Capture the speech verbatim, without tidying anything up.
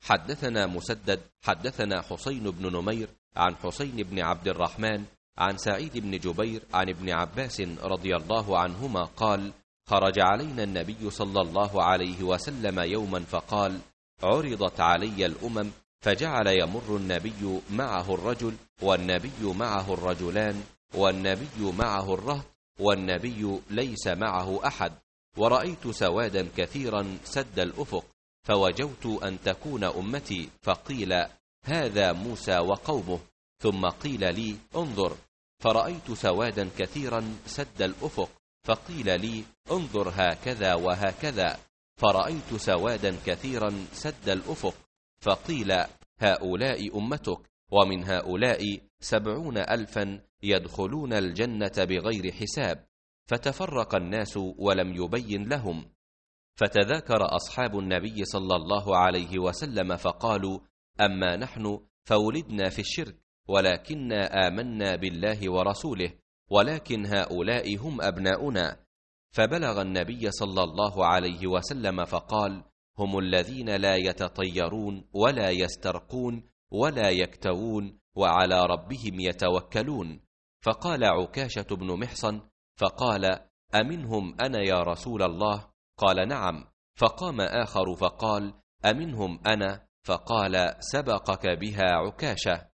حدثنا مسدد حدثنا حسين بن نمير عن حسين بن عبد الرحمن عن سعيد بن جبير عن ابن عباس رضي الله عنهما قال: خرج علينا النبي صلى الله عليه وسلم يوما فقال: عرضت علي الأمم، فجعل يمر النبي معه الرجل، والنبي معه الرجلان، والنبي معه الرهط، والنبي ليس معه أحد، ورأيت سوادا كثيرا سد الأفق، فوجوت أن تكون أمتي، فقيل: هذا موسى وقومه، ثم قيل لي: انظر، فرأيت سوادا كثيرا سد الأفق، فقيل لي: انظر هكذا وهكذا، فرأيت سوادا كثيرا سد الأفق، فقيل: هؤلاء أمتك، ومن هؤلاء سبعون ألفا يدخلون الجنة بغير حساب. فتفرق الناس ولم يبين لهم، فتذاكر أصحاب النبي صلى الله عليه وسلم فقالوا: أما نحن فولدنا في الشرك، ولكننا آمنا بالله ورسوله، ولكن هؤلاء هم أبناؤنا. فبلغ النبي صلى الله عليه وسلم فقال: هم الذين لا يتطيرون ولا يسترقون ولا يكتوون، وعلى ربهم يتوكلون. فقال عكاشة بن محصن فقال: أمنهم أنا يا رسول الله؟ قال: نعم. فقام آخر فقال: أمنهم أنا؟ فقال: سبقك بها عكاشة.